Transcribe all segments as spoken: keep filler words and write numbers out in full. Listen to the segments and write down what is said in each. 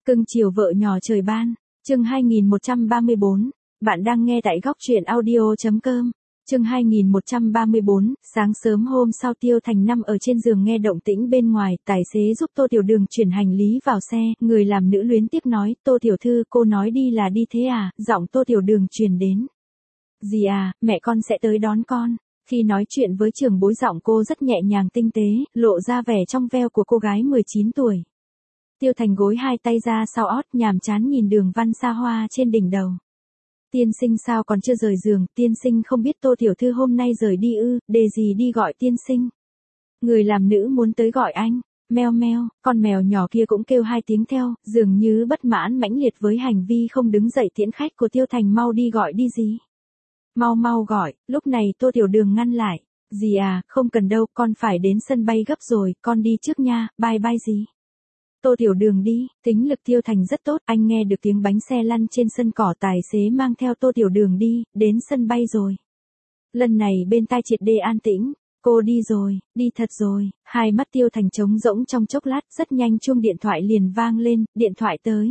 Cưng chiều vợ nhỏ trời ban, chương hai nghìn một trăm ba mươi bốn, bạn đang nghe tại góc truyện audio.com, chương hai nghìn một trăm ba mươi bốn, sáng sớm hôm sau Tiêu Thành nằm ở trên giường nghe động tĩnh bên ngoài, tài xế giúp Tô Tiểu Đường chuyển hành lý vào xe, người làm nữ luyến tiếc nói, Tô Tiểu Thư cô nói đi là đi thế à, giọng Tô Tiểu Đường truyền đến. Dì à, mẹ con sẽ tới đón con. Khi nói chuyện với trưởng bối giọng cô rất nhẹ nhàng tinh tế, lộ ra vẻ trong veo của cô gái mười chín tuổi. Tiêu Thành gối hai tay ra sau ót nhàm chán nhìn đường văn xa hoa trên đỉnh đầu. Tiên sinh sao còn chưa rời giường, tiên sinh không biết Tô Tiểu Thư hôm nay rời đi ư, để gì đi gọi tiên sinh. Người làm nữ muốn tới gọi anh, meo meo, con mèo nhỏ kia cũng kêu hai tiếng theo, dường như bất mãn mãnh liệt với hành vi không đứng dậy tiễn khách của Tiêu Thành, mau đi gọi đi gì. Mau mau gọi, lúc này Tô Tiểu Đường ngăn lại, dì à, không cần đâu, con phải đến sân bay gấp rồi, con đi trước nha, bye bye dì. Tô Tiểu Đường đi, tính lực Tiêu Thành rất tốt, anh nghe được tiếng bánh xe lăn trên sân cỏ, tài xế mang theo Tô Tiểu Đường đi, đến sân bay rồi. Lần này bên tai triệt để an tĩnh, cô đi rồi, đi thật rồi, hai mắt Tiêu Thành trống rỗng trong chốc lát, rất nhanh chuông điện thoại liền vang lên, điện thoại tới.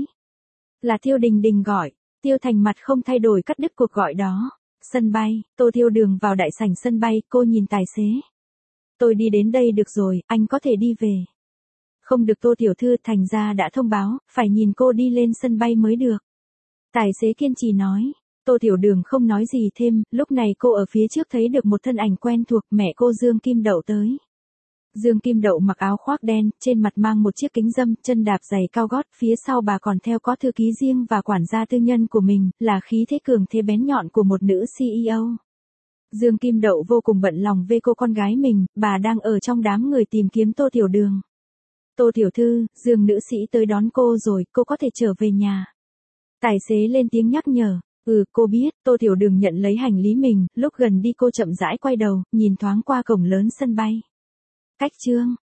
Là Tiêu Đình Đình gọi, Tiêu Thành mặt không thay đổi cắt đứt cuộc gọi đó. Sân bay, Tô Tiểu Đường vào đại sảnh sân bay, cô nhìn tài xế. Tôi đi đến đây được rồi, anh có thể đi về. Không được Tô Tiểu Thư, thành ra đã thông báo, phải nhìn cô đi lên sân bay mới được. Tài xế kiên trì nói. Tô Tiểu Đường không nói gì thêm, lúc này cô ở phía trước thấy được một thân ảnh quen thuộc, mẹ cô Dương Kim Đậu tới. Dương Kim Đậu mặc áo khoác đen, trên mặt mang một chiếc kính râm, chân đạp giày cao gót, phía sau bà còn theo có thư ký riêng và quản gia tư nhân của mình, là khí thế cường thế bén nhọn của một nữ xê e ô. Dương Kim Đậu vô cùng bận lòng về cô con gái mình, bà đang ở trong đám người tìm kiếm Tô Tiểu Đường. Tô Tiểu Thư, Dương nữ sĩ tới đón cô rồi, cô có thể trở về nhà. Tài xế lên tiếng nhắc nhở. Ừ, cô biết. Tô Tiểu Đường nhận lấy hành lý mình, lúc gần đi cô chậm rãi quay đầu, nhìn thoáng qua cổng lớn sân bay. Cách chương,